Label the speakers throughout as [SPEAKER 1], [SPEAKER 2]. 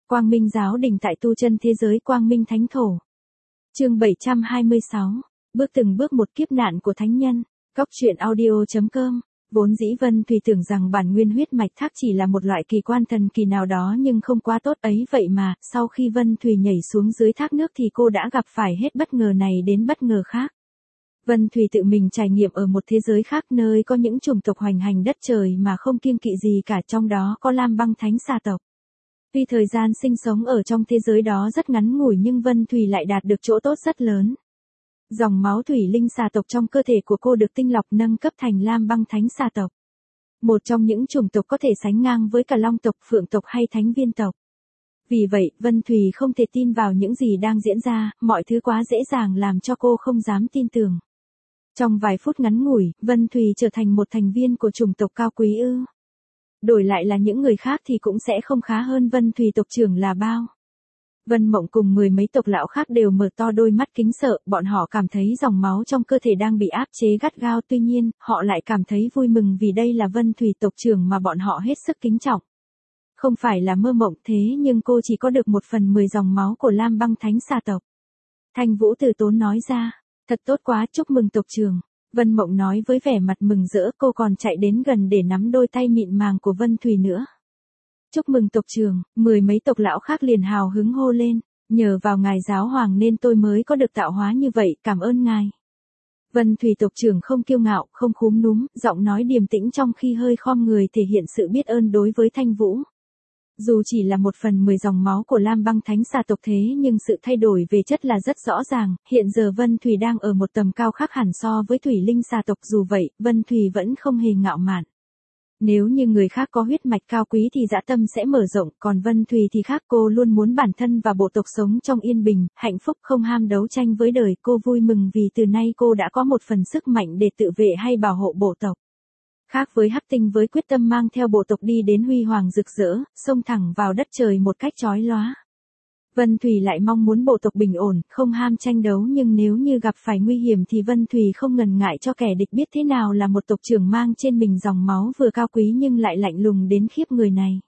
[SPEAKER 1] Quang Minh giáo đình tại tu chân thế giới Quang Minh Thánh Thổ. Chương 726. Bước từng bước một kiếp nạn của thánh nhân. Góc truyện audio.com. Vốn dĩ Vân Thùy tưởng rằng bản nguyên huyết mạch thác chỉ là một loại kỳ quan thần kỳ nào đó nhưng không quá tốt ấy, vậy mà, sau khi Vân Thùy nhảy xuống dưới thác nước thì cô đã gặp phải hết bất ngờ này đến bất ngờ khác. Vân Thùy tự mình trải nghiệm ở một thế giới khác, nơi có những chủng tộc hoành hành đất trời mà không kiêng kỵ gì cả, trong đó có Lam Băng Thánh Xà tộc. Tuy thời gian sinh sống ở trong thế giới đó rất ngắn ngủi nhưng Vân Thùy lại đạt được chỗ tốt rất lớn. Dòng máu thủy linh xà tộc trong cơ thể của cô được tinh lọc nâng cấp thành Lam Băng Thánh Xà tộc. Một trong những chủng tộc có thể sánh ngang với cả Long tộc, Phượng tộc hay Thánh Viên tộc. Vì vậy, Vân Thùy không thể tin vào những gì đang diễn ra, mọi thứ quá dễ dàng làm cho cô không dám tin tưởng. Trong vài phút ngắn ngủi, Vân Thùy trở thành một thành viên của chủng tộc cao quý ư? Đổi lại là những người khác thì cũng sẽ không khá hơn Vân Thùy tộc trưởng là bao. Vân Mộng cùng mười mấy tộc lão khác đều mở to đôi mắt kính sợ, bọn họ cảm thấy dòng máu trong cơ thể đang bị áp chế gắt gao, tuy nhiên, họ lại cảm thấy vui mừng vì đây là Vân Thùy tộc trưởng mà bọn họ hết sức kính trọng. Không phải là mơ mộng thế nhưng cô chỉ có được 1/10 dòng máu của Lam Băng Thánh Xà tộc. Thanh Vũ từ tốn nói ra, thật tốt quá, chúc mừng tộc trưởng. Vân Mộng nói với vẻ mặt mừng rỡ, cô còn chạy đến gần để nắm đôi tay mịn màng của Vân Thùy nữa. Chúc mừng tộc trưởng, mười mấy tộc lão khác liền hào hứng hô lên, nhờ vào ngài giáo hoàng nên tôi mới có được tạo hóa như vậy, cảm ơn ngài. Vân Thùy tộc trưởng không kiêu ngạo, không khúm núm, giọng nói điềm tĩnh trong khi hơi khom người thể hiện sự biết ơn đối với Thanh Vũ. Dù chỉ là 1/10 dòng máu của Lam Băng Thánh Xà tộc thế nhưng sự thay đổi về chất là rất rõ ràng, hiện giờ Vân Thùy đang ở một tầm cao khác hẳn so với Thủy Linh Xà tộc, dù vậy, Vân Thùy vẫn không hề ngạo mạn. Nếu như người khác có huyết mạch cao quý thì dã tâm sẽ mở rộng, còn Vân Thùy thì khác, cô luôn muốn bản thân và bộ tộc sống trong yên bình, hạnh phúc, không ham đấu tranh với đời. Cô vui mừng vì từ nay cô đã có một phần sức mạnh để tự vệ hay bảo hộ bộ tộc. Khác với Hắc Tinh với quyết tâm mang theo bộ tộc đi đến huy hoàng rực rỡ, xông thẳng vào đất trời một cách chói lóa. Vân Thùy lại mong muốn bộ tộc bình ổn, không ham tranh đấu, nhưng nếu như gặp phải nguy hiểm thì Vân Thùy không ngần ngại cho kẻ địch biết thế nào là một tộc trưởng mang trên mình dòng máu vừa cao quý nhưng lại lạnh lùng đến khiếp người này.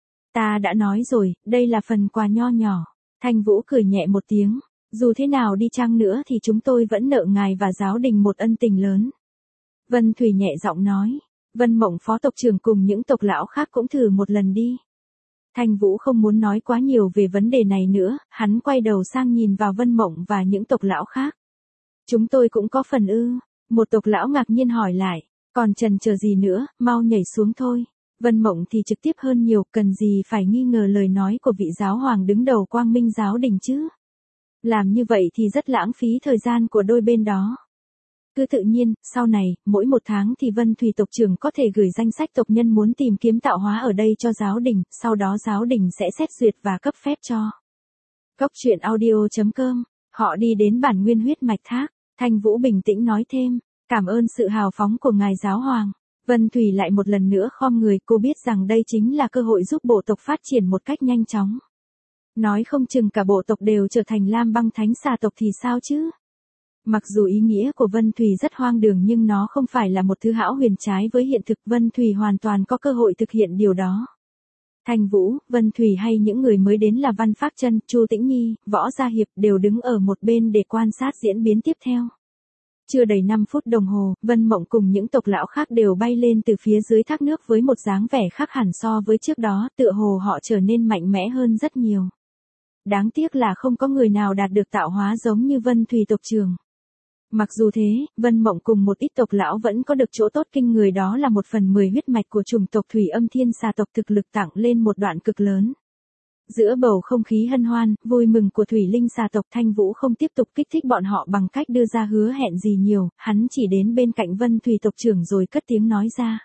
[SPEAKER 1] Ta đã nói rồi, đây là phần quà nho nhỏ. Thanh Vũ cười nhẹ một tiếng, dù thế nào đi chăng nữa thì chúng tôi vẫn nợ ngài và giáo đình một ân tình lớn. Vân Thùy nhẹ giọng nói. Vân Mộng phó tộc trưởng cùng những tộc lão khác cũng thử một lần đi. Thanh Vũ không muốn nói quá nhiều về vấn đề này nữa, hắn quay đầu sang nhìn vào Vân Mộng và những tộc lão khác. Chúng tôi cũng có phần ư? Một tộc lão ngạc nhiên hỏi lại, còn chần chờ gì nữa, mau nhảy xuống thôi. Vân Mộng thì trực tiếp hơn nhiều, cần gì phải nghi ngờ lời nói của vị giáo hoàng đứng đầu Quang Minh giáo đình chứ? Làm như vậy thì rất lãng phí thời gian của đôi bên đó. Cứ tự nhiên, sau này, mỗi 1 tháng thì Vân Thùy tộc trưởng có thể gửi danh sách tộc nhân muốn tìm kiếm tạo hóa ở đây cho giáo đình, sau đó giáo đình sẽ xét duyệt và cấp phép cho. Góc truyện audio.com, họ đi đến bản nguyên huyết mạch thác, Thanh Vũ bình tĩnh nói thêm, cảm ơn sự hào phóng của ngài giáo hoàng. Vân Thùy lại một lần nữa khom người, cô biết rằng đây chính là cơ hội giúp bộ tộc phát triển một cách nhanh chóng. Nói không chừng cả bộ tộc đều trở thành Lam Băng Thánh Xà tộc thì sao chứ? Mặc dù ý nghĩa của Vân Thùy rất hoang đường nhưng nó không phải là một thứ hão huyền trái với hiện thực, Vân Thùy hoàn toàn có cơ hội thực hiện điều đó. Thanh Vũ, Vân Thùy hay những người mới đến là Văn Phác Chân, Chu Tĩnh Nhi, Võ Gia Hiệp đều đứng ở một bên để quan sát diễn biến tiếp theo. Chưa đầy 5 phút đồng hồ, Vân Mộng cùng những tộc lão khác đều bay lên từ phía dưới thác nước với một dáng vẻ khác hẳn so với trước đó, tựa hồ họ trở nên mạnh mẽ hơn rất nhiều. Đáng tiếc là không có người nào đạt được tạo hóa giống như Vân Thùy tộc trưởng. Mặc dù thế, Vân Mộng cùng một ít tộc lão vẫn có được chỗ tốt kinh người, đó là 1/10 huyết mạch của chủng tộc Thủy Âm Thiên Xà tộc, thực lực tăng lên một đoạn cực lớn. Giữa bầu không khí hân hoan, vui mừng của Thủy Linh Xà tộc, Thanh Vũ không tiếp tục kích thích bọn họ bằng cách đưa ra hứa hẹn gì nhiều, hắn chỉ đến bên cạnh Vân Thùy tộc trưởng rồi cất tiếng nói ra.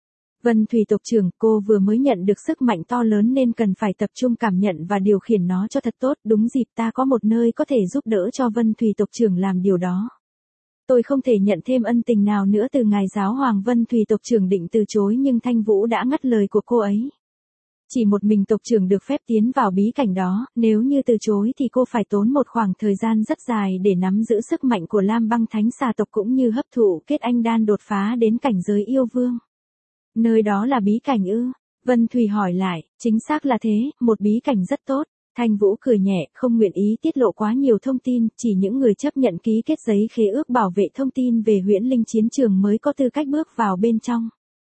[SPEAKER 1] Vân Thùy tộc trưởng, cô vừa mới nhận được sức mạnh to lớn nên cần phải tập trung cảm nhận và điều khiển nó cho thật tốt, đúng dịp ta có một nơi có thể giúp đỡ cho Vân Thùy tộc trưởng làm điều đó. Tôi không thể nhận thêm ân tình nào nữa từ ngài giáo hoàng. Vân Thùy tộc trưởng định từ chối nhưng Thanh Vũ đã ngắt lời của cô ấy. Chỉ một mình tộc trưởng được phép tiến vào bí cảnh đó, nếu như từ chối thì cô phải tốn một khoảng thời gian rất dài để nắm giữ sức mạnh của Lam Băng Thánh Xà tộc cũng như hấp thụ kết anh đan đột phá đến cảnh giới yêu vương. Nơi đó là bí cảnh ư? Vân Thùy hỏi lại, chính xác là thế, một bí cảnh rất tốt. Thanh Vũ cười nhẹ, không nguyện ý tiết lộ quá nhiều thông tin, chỉ những người chấp nhận ký kết giấy khế ước bảo vệ thông tin về Huyễn Linh chiến trường mới có tư cách bước vào bên trong.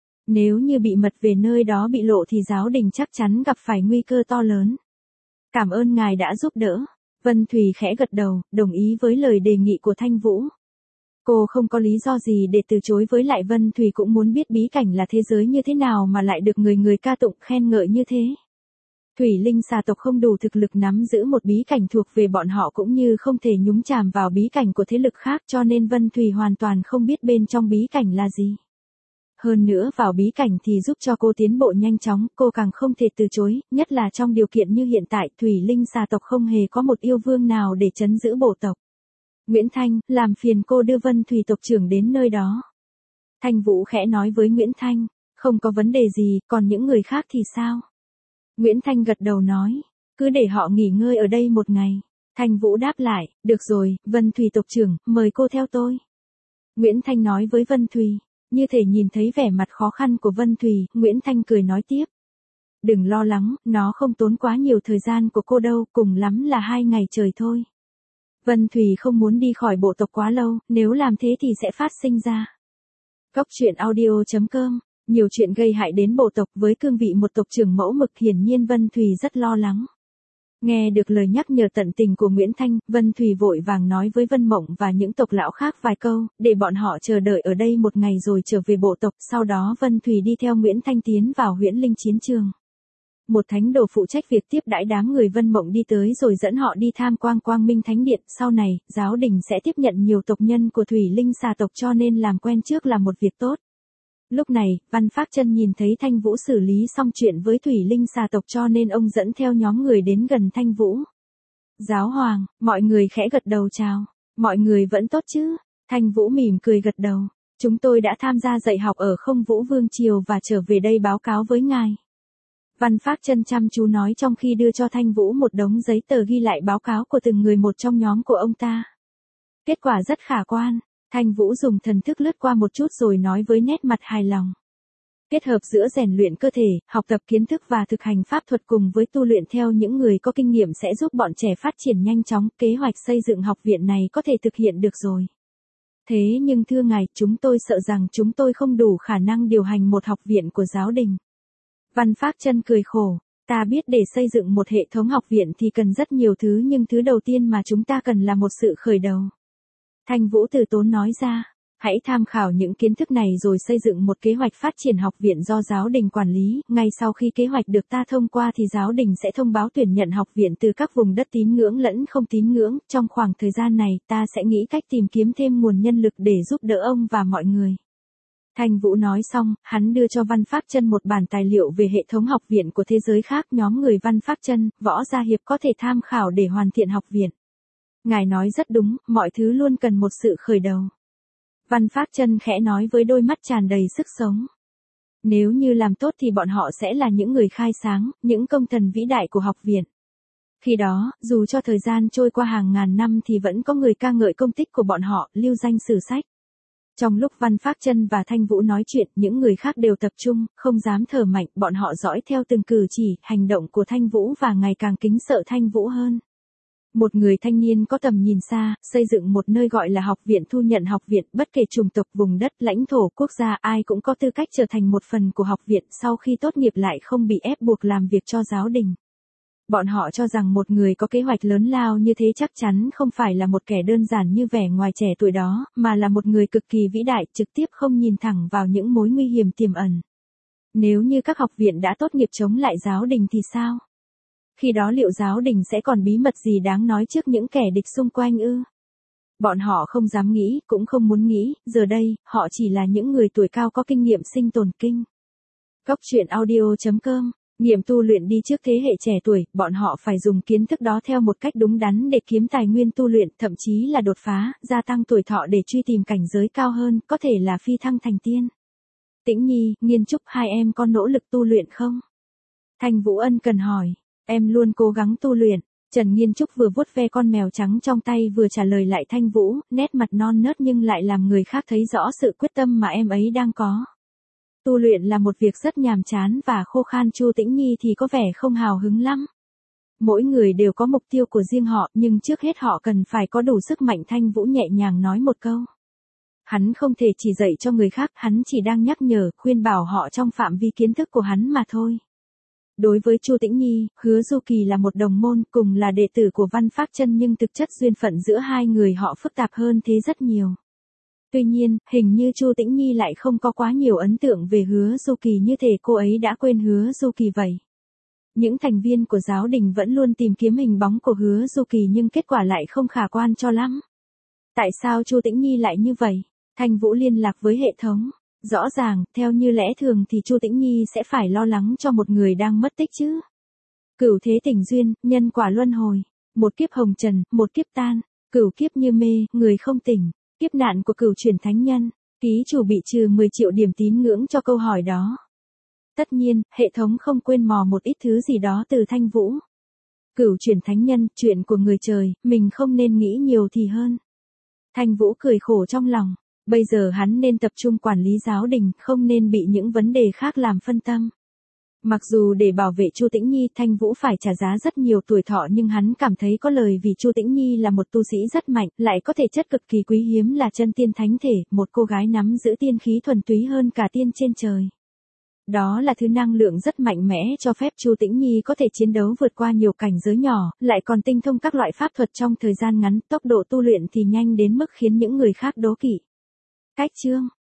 [SPEAKER 1] Nếu như bị mật về nơi đó bị lộ thì giáo đình chắc chắn gặp phải nguy cơ to lớn. Cảm ơn ngài đã giúp đỡ. Vân Thùy khẽ gật đầu, đồng ý với lời đề nghị của Thanh Vũ. Cô không có lý do gì để từ chối, với lại Vân Thùy cũng muốn biết bí cảnh là thế giới như thế nào mà lại được người người ca tụng khen ngợi như thế. Thủy Linh xà tộc không đủ thực lực nắm giữ một bí cảnh thuộc về bọn họ, cũng như không thể nhúng chàm vào bí cảnh của thế lực khác, cho nên Vân Thùy hoàn toàn không biết bên trong bí cảnh là gì. Hơn nữa vào bí cảnh thì giúp cho cô tiến bộ nhanh chóng, cô càng không thể từ chối, nhất là trong điều kiện như hiện tại Thủy Linh xà tộc không hề có một yêu vương nào để trấn giữ bộ tộc. Nguyễn Thanh, làm phiền cô đưa Vân Thùy tộc trưởng đến nơi đó. Thanh Vũ khẽ nói với Nguyễn Thanh, không có vấn đề gì, còn những người khác thì sao? Nguyễn Thanh gật đầu nói, cứ để họ nghỉ ngơi ở đây một ngày. Thanh Vũ đáp lại, được rồi, Vân Thùy tộc trưởng, mời cô theo tôi. Nguyễn Thanh nói với Vân Thùy, như thể nhìn thấy vẻ mặt khó khăn của Vân Thùy, Nguyễn Thanh cười nói tiếp. Đừng lo lắng, nó không tốn quá nhiều thời gian của cô đâu, cùng lắm là 2 ngày trời thôi. Vân Thùy không muốn đi khỏi bộ tộc quá lâu, nếu làm thế thì sẽ phát sinh ra. Cóc truyện audio.com, nhiều chuyện gây hại đến bộ tộc, với cương vị một tộc trưởng mẫu mực, hiển nhiên Vân Thùy rất lo lắng. Nghe được lời nhắc nhở tận tình của Nguyễn Thanh, Vân Thùy vội vàng nói với Vân Mộng và những tộc lão khác vài câu, để bọn họ chờ đợi ở đây một ngày rồi trở về bộ tộc. Sau đó Vân Thùy đi theo Nguyễn Thanh tiến vào Huyễn Linh chiến trường. Một thánh đồ phụ trách việc tiếp đãi đám người Vân Mộng đi tới rồi dẫn họ đi tham quan Quang Minh Thánh Điện. Sau này, giáo đình sẽ tiếp nhận nhiều tộc nhân của Thủy Linh xà tộc, cho nên làm quen trước là một việc tốt. Lúc này, Văn Phác Chân nhìn thấy Thanh Vũ xử lý xong chuyện với Thủy Linh xà tộc, cho nên ông dẫn theo nhóm người đến gần Thanh Vũ. Giáo hoàng, mọi người khẽ gật đầu chào. Mọi người vẫn tốt chứ? Thanh Vũ mỉm cười gật đầu. Chúng tôi đã tham gia dạy học ở Không Vũ Vương Triều và trở về đây báo cáo với ngài. Văn Phác Chân chăm chú nói trong khi đưa cho Thanh Vũ một đống giấy tờ ghi lại báo cáo của từng người một trong nhóm của ông ta. Kết quả rất khả quan. Thanh Vũ dùng thần thức lướt qua một chút rồi nói với nét mặt hài lòng. Kết hợp giữa rèn luyện cơ thể, học tập kiến thức và thực hành pháp thuật cùng với tu luyện theo những người có kinh nghiệm sẽ giúp bọn trẻ phát triển nhanh chóng. Kế hoạch xây dựng học viện này có thể thực hiện được rồi. Thế nhưng thưa ngài, chúng tôi sợ rằng chúng tôi không đủ khả năng điều hành một học viện của giáo đình. Văn Phác Chân cười khổ. Ta biết để xây dựng một hệ thống học viện thì cần rất nhiều thứ, nhưng thứ đầu tiên mà chúng ta cần là một sự khởi đầu. Thanh Vũ từ tốn nói ra, hãy tham khảo những kiến thức này rồi xây dựng một kế hoạch phát triển học viện do giáo đình quản lý. Ngay sau khi kế hoạch được ta thông qua thì giáo đình sẽ thông báo tuyển nhận học viện từ các vùng đất tín ngưỡng lẫn không tín ngưỡng. Trong khoảng thời gian này, ta sẽ nghĩ cách tìm kiếm thêm nguồn nhân lực để giúp đỡ ông và mọi người. Thanh Vũ nói xong, hắn đưa cho Văn Phác Chân một bản tài liệu về hệ thống học viện của thế giới khác. Nhóm người Văn Phác Chân, Võ Gia Hiệp có thể tham khảo để hoàn thiện học viện. Ngài nói rất đúng, mọi thứ luôn cần một sự khởi đầu. Văn Phác Chân khẽ nói với đôi mắt tràn đầy sức sống. Nếu như làm tốt thì bọn họ sẽ là những người khai sáng, những công thần vĩ đại của học viện. Khi đó, dù cho thời gian trôi qua hàng ngàn năm thì vẫn có người ca ngợi công tích của bọn họ, lưu danh sử sách. Trong lúc Văn Phác Chân và Thanh Vũ nói chuyện, những người khác đều tập trung, không dám thở mạnh, bọn họ dõi theo từng cử chỉ, hành động của Thanh Vũ và ngày càng kính sợ Thanh Vũ hơn. Một người thanh niên có tầm nhìn xa, xây dựng một nơi gọi là học viện, thu nhận học viện, bất kể chủng tộc, vùng đất, lãnh thổ, quốc gia, ai cũng có tư cách trở thành một phần của học viện, sau khi tốt nghiệp lại không bị ép buộc làm việc cho giáo đình. Bọn họ cho rằng một người có kế hoạch lớn lao như thế chắc chắn không phải là một kẻ đơn giản như vẻ ngoài trẻ tuổi đó, mà là một người cực kỳ vĩ đại, trực tiếp không nhìn thẳng vào những mối nguy hiểm tiềm ẩn. Nếu như các học viện đã tốt nghiệp chống lại giáo đình thì sao? Khi đó liệu giáo đình sẽ còn bí mật gì đáng nói trước những kẻ địch xung quanh ư? Bọn họ không dám nghĩ, cũng không muốn nghĩ, giờ đây, họ chỉ là những người tuổi cao có kinh nghiệm sinh tồn kinh. Cóc truyện audio.com, nghiệm tu luyện đi trước thế hệ trẻ tuổi, bọn họ phải dùng kiến thức đó theo một cách đúng đắn để kiếm tài nguyên tu luyện, thậm chí là đột phá, gia tăng tuổi thọ để truy tìm cảnh giới cao hơn, có thể là phi thăng thành tiên. Tĩnh Nhi, Nghiên Trúc, hai em có nỗ lực tu luyện không? Thanh Vũ ân cần hỏi. Em luôn cố gắng tu luyện. Trần Nghiên Trúc vừa vuốt ve con mèo trắng trong tay vừa trả lời lại Thanh Vũ, nét mặt non nớt nhưng lại làm người khác thấy rõ sự quyết tâm mà em ấy đang có. Tu luyện là một việc rất nhàm chán và khô khan. Chu Tĩnh Nhi thì có vẻ không hào hứng lắm. Mỗi người đều có mục tiêu của riêng họ, nhưng trước hết họ cần phải có đủ sức mạnh. Thanh Vũ nhẹ nhàng nói một câu. Hắn không thể chỉ dạy cho người khác, hắn chỉ đang nhắc nhở, khuyên bảo họ trong phạm vi kiến thức của hắn mà thôi. Đối với Chu Tĩnh Nhi, Hứa Du Kỳ là một đồng môn, cùng là đệ tử của Văn Phác Chân, nhưng thực chất duyên phận giữa hai người họ phức tạp hơn thế rất nhiều. Tuy nhiên, hình như Chu Tĩnh Nhi lại không có quá nhiều ấn tượng về Hứa Du Kỳ, như thể cô ấy đã quên Hứa Du Kỳ vậy. Những thành viên của giáo đình vẫn luôn tìm kiếm hình bóng của Hứa Du Kỳ, nhưng kết quả lại không khả quan cho lắm. Tại sao Chu Tĩnh Nhi lại như vậy? Thanh Vũ liên lạc với hệ thống. Rõ ràng, theo như lẽ thường thì Chu Tĩnh Nhi sẽ phải lo lắng cho một người đang mất tích chứ. Cửu thế tình duyên, nhân quả luân hồi. Một kiếp hồng trần, một kiếp tan. Cửu kiếp như mê, người không tỉnh. Kiếp nạn của cửu chuyển thánh nhân. Ký chủ bị trừ 10 triệu điểm tín ngưỡng cho câu hỏi đó. Tất nhiên, hệ thống không quên mò một ít thứ gì đó từ Thanh Vũ. Cửu chuyển thánh nhân, chuyện của người trời, mình không nên nghĩ nhiều thì hơn. Thanh Vũ cười khổ trong lòng. Bây giờ hắn nên tập trung quản lý giáo đình, không nên bị những vấn đề khác làm phân tâm. Mặc dù để bảo vệ Chu Tĩnh Nhi, Thanh Vũ phải trả giá rất nhiều tuổi thọ, nhưng hắn cảm thấy có lời, vì Chu Tĩnh Nhi là một tu sĩ rất mạnh, lại có thể chất cực kỳ quý hiếm là chân tiên thánh thể, một cô gái nắm giữ tiên khí thuần túy hơn cả tiên trên trời. Đó là thứ năng lượng rất mạnh mẽ cho phép Chu Tĩnh Nhi có thể chiến đấu vượt qua nhiều cảnh giới nhỏ, lại còn tinh thông các loại pháp thuật trong thời gian ngắn, tốc độ tu luyện thì nhanh đến mức khiến những người khác đố kỵ. Cách chương